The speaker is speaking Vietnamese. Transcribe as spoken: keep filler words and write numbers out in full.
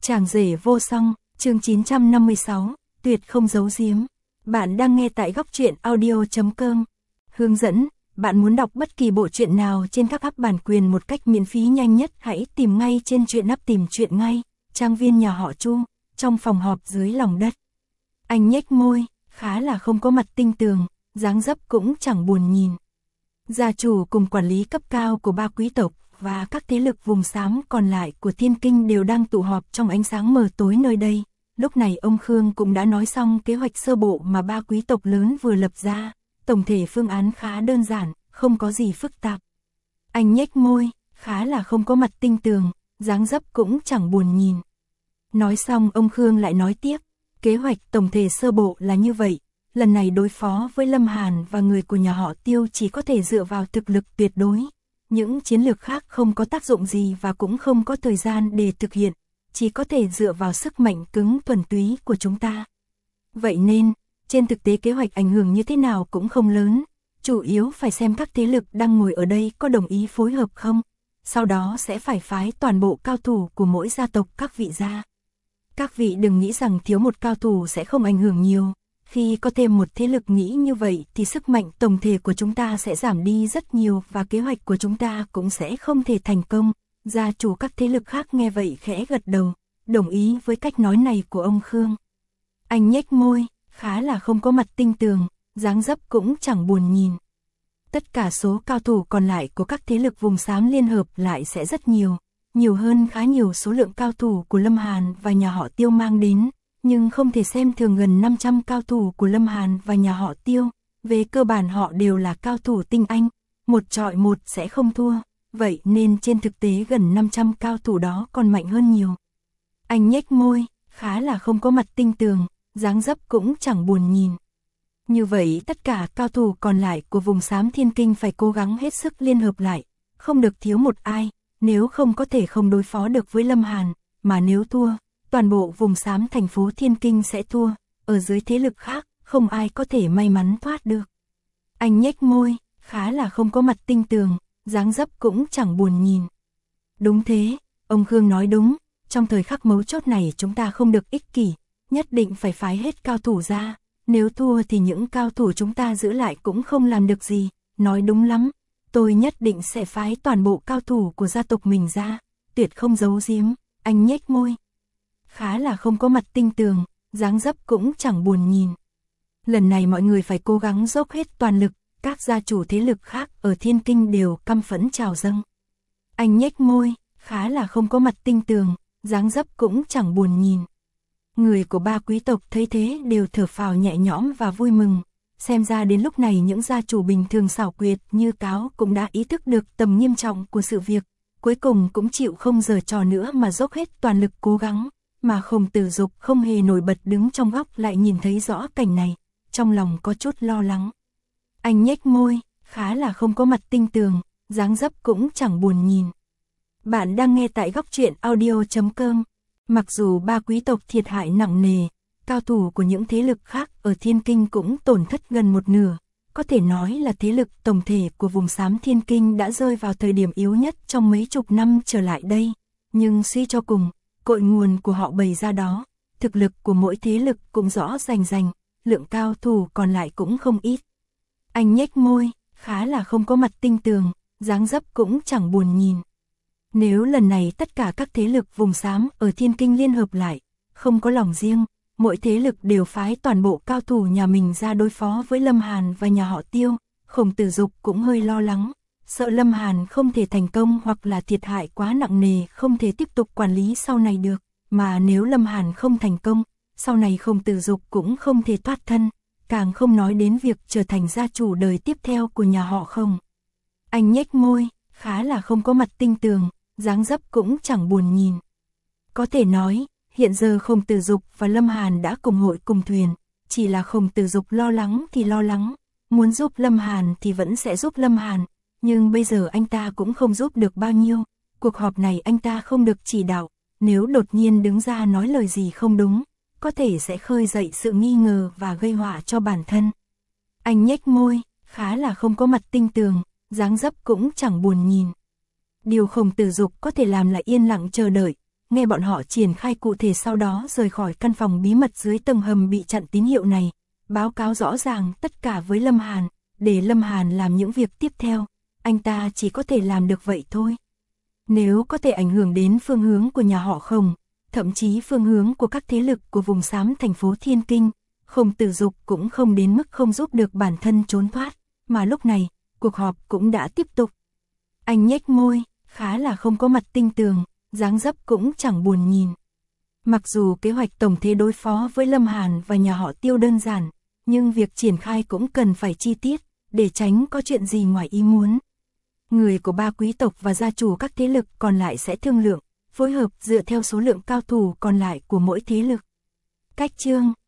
Chàng rể vô song, chương chín trăm năm mươi sáu, tuyệt không giấu giếm. Bạn đang nghe tại góc truyện audio chấm com. Hướng dẫn, bạn muốn đọc bất kỳ bộ truyện nào trên các app bản quyền một cách miễn phí nhanh nhất, hãy tìm ngay trên truyện app tìm truyện ngay. Trang viên nhà họ Chu, trong phòng họp dưới lòng đất. Anh nhếch môi, khá là không có mặt tinh tường, dáng dấp cũng chẳng buồn nhìn. Gia chủ cùng quản lý cấp cao của ba quý tộc và các thế lực vùng xám còn lại của Thiên Kinh đều đang tụ họp trong ánh sáng mờ tối nơi đây. Lúc này ông Khương cũng đã nói xong kế hoạch sơ bộ mà ba quý tộc lớn vừa lập ra. Tổng thể phương án khá đơn giản, không có gì phức tạp. Anh nhếch môi, khá là không có mặt tinh tường, dáng dấp cũng chẳng buồn nhìn. Nói xong ông Khương lại nói tiếp, kế hoạch tổng thể sơ bộ là như vậy. Lần này đối phó với Lâm Hàn và người của nhà họ Tiêu chỉ có thể dựa vào thực lực tuyệt đối. Những chiến lược khác không có tác dụng gì và cũng không có thời gian để thực hiện, chỉ có thể dựa vào sức mạnh cứng thuần túy của chúng ta. Vậy nên, trên thực tế kế hoạch ảnh hưởng như thế nào cũng không lớn, chủ yếu phải xem các thế lực đang ngồi ở đây có đồng ý phối hợp không, sau đó sẽ phải phái toàn bộ cao thủ của mỗi gia tộc các vị ra. Các vị đừng nghĩ rằng thiếu một cao thủ sẽ không ảnh hưởng nhiều. Khi có thêm một thế lực nghĩ như vậy thì sức mạnh tổng thể của chúng ta sẽ giảm đi rất nhiều và kế hoạch của chúng ta cũng sẽ không thể thành công. Gia chủ các thế lực khác nghe vậy khẽ gật đầu, đồng ý với cách nói này của ông Khương. Anh nhếch môi, khá là không có mặt tinh tường, dáng dấp cũng chẳng buồn nhìn. Tất cả số cao thủ còn lại của các thế lực vùng xám liên hợp lại sẽ rất nhiều, nhiều hơn khá nhiều số lượng cao thủ của Lâm Hàn và nhà họ Tiêu mang đến. Nhưng không thể xem thường gần năm trăm cao thủ của Lâm Hàn và nhà họ Tiêu, về cơ bản họ đều là cao thủ tinh anh, một chọi một sẽ không thua, vậy nên trên thực tế gần năm trăm cao thủ đó còn mạnh hơn nhiều. Anh nhếch môi, khá là không có mặt tinh tường, dáng dấp cũng chẳng buồn nhìn. Như vậy tất cả cao thủ còn lại của vùng xám Thiên Kinh phải cố gắng hết sức liên hợp lại, không được thiếu một ai, nếu không có thể không đối phó được với Lâm Hàn, mà nếu thua, toàn bộ vùng xám thành phố Thiên Kinh sẽ thua, ở dưới thế lực khác, không ai có thể may mắn thoát được. Anh nhếch môi, khá là không có mặt tinh tường, dáng dấp cũng chẳng buồn nhìn. Đúng thế, ông Khương nói đúng, trong thời khắc mấu chốt này chúng ta không được ích kỷ, nhất định phải phái hết cao thủ ra, nếu thua thì những cao thủ chúng ta giữ lại cũng không làm được gì, nói đúng lắm, tôi nhất định sẽ phái toàn bộ cao thủ của gia tộc mình ra, tuyệt không giấu giếm. Anh nhếch môi, khá là không có mặt tinh tường, dáng dấp cũng chẳng buồn nhìn. Lần này mọi người phải cố gắng dốc hết toàn lực, các gia chủ thế lực khác ở Thiên Kinh đều căm phẫn trào dâng. Anh nhếch môi, khá là không có mặt tinh tường, dáng dấp cũng chẳng buồn nhìn. Người của ba quý tộc thấy thế đều thở phào nhẹ nhõm và vui mừng, xem ra đến lúc này những gia chủ bình thường xảo quyệt như Cáo cũng đã ý thức được tầm nghiêm trọng của sự việc, cuối cùng cũng chịu không giở trò nữa mà dốc hết toàn lực cố gắng. Mà Khổng Tử Dục không hề nổi bật đứng trong góc lại nhìn thấy rõ cảnh này, trong lòng có chút lo lắng. Anh nhếch môi, khá là không có mặt tinh tường, dáng dấp cũng chẳng buồn nhìn. Bạn đang nghe tại góc truyện audio chấm com. Mặc dù ba quý tộc thiệt hại nặng nề, cao thủ của những thế lực khác ở Thiên Kinh cũng tổn thất gần một nửa, có thể nói là thế lực tổng thể của vùng xám Thiên Kinh đã rơi vào thời điểm yếu nhất trong mấy chục năm trở lại đây, nhưng suy cho cùng, cội nguồn của họ bày ra đó, thực lực của mỗi thế lực cũng rõ rành rành, lượng cao thủ còn lại cũng không ít. Anh nhếch môi, khá là không có mặt tinh tường, dáng dấp cũng chẳng buồn nhìn. Nếu lần này tất cả các thế lực vùng xám ở Thiên Kinh liên hợp lại, không có lòng riêng, mỗi thế lực đều phái toàn bộ cao thủ nhà mình ra đối phó với Lâm Hàn và nhà họ Tiêu, Khổng Tử Dục cũng hơi lo lắng. Sợ Lâm Hàn không thể thành công hoặc là thiệt hại quá nặng nề không thể tiếp tục quản lý sau này được, mà nếu Lâm Hàn không thành công, sau này Khổng Tử Dục cũng không thể thoát thân, càng không nói đến việc trở thành gia chủ đời tiếp theo của nhà họ Khổng. Anh nhếch môi, khá là không có mặt tinh tường, dáng dấp cũng chẳng buồn nhìn. Có thể nói, hiện giờ Khổng Tử Dục và Lâm Hàn đã cùng hội cùng thuyền, chỉ là Khổng Tử Dục lo lắng thì lo lắng, muốn giúp Lâm Hàn thì vẫn sẽ giúp Lâm Hàn. Nhưng bây giờ anh ta cũng không giúp được bao nhiêu, cuộc họp này anh ta không được chỉ đạo, nếu đột nhiên đứng ra nói lời gì không đúng, có thể sẽ khơi dậy sự nghi ngờ và gây họa cho bản thân. Anh nhếch môi, khá là không có mặt tinh tường, dáng dấp cũng chẳng buồn nhìn. Điều Khổng Tử Dục có thể làm là yên lặng chờ đợi, nghe bọn họ triển khai cụ thể, sau đó rời khỏi căn phòng bí mật dưới tầng hầm bị chặn tín hiệu này, báo cáo rõ ràng tất cả với Lâm Hàn, để Lâm Hàn làm những việc tiếp theo, anh ta chỉ có thể làm được vậy thôi. Nếu có thể ảnh hưởng đến phương hướng của nhà họ Khổng, thậm chí phương hướng của các thế lực của vùng xám thành phố Thiên Kinh, Khổng Tử Dục cũng không đến mức không giúp được bản thân trốn thoát, mà lúc này, cuộc họp cũng đã tiếp tục. Anh nhếch môi, khá là không có mặt tinh tường, dáng dấp cũng chẳng buồn nhìn. Mặc dù kế hoạch tổng thể đối phó với Lâm Hàn và nhà họ Tiêu đơn giản, nhưng việc triển khai cũng cần phải chi tiết, để tránh có chuyện gì ngoài ý muốn. Người của ba quý tộc và gia chủ các thế lực còn lại sẽ thương lượng, phối hợp dựa theo số lượng cao thủ còn lại của mỗi thế lực. Cách chương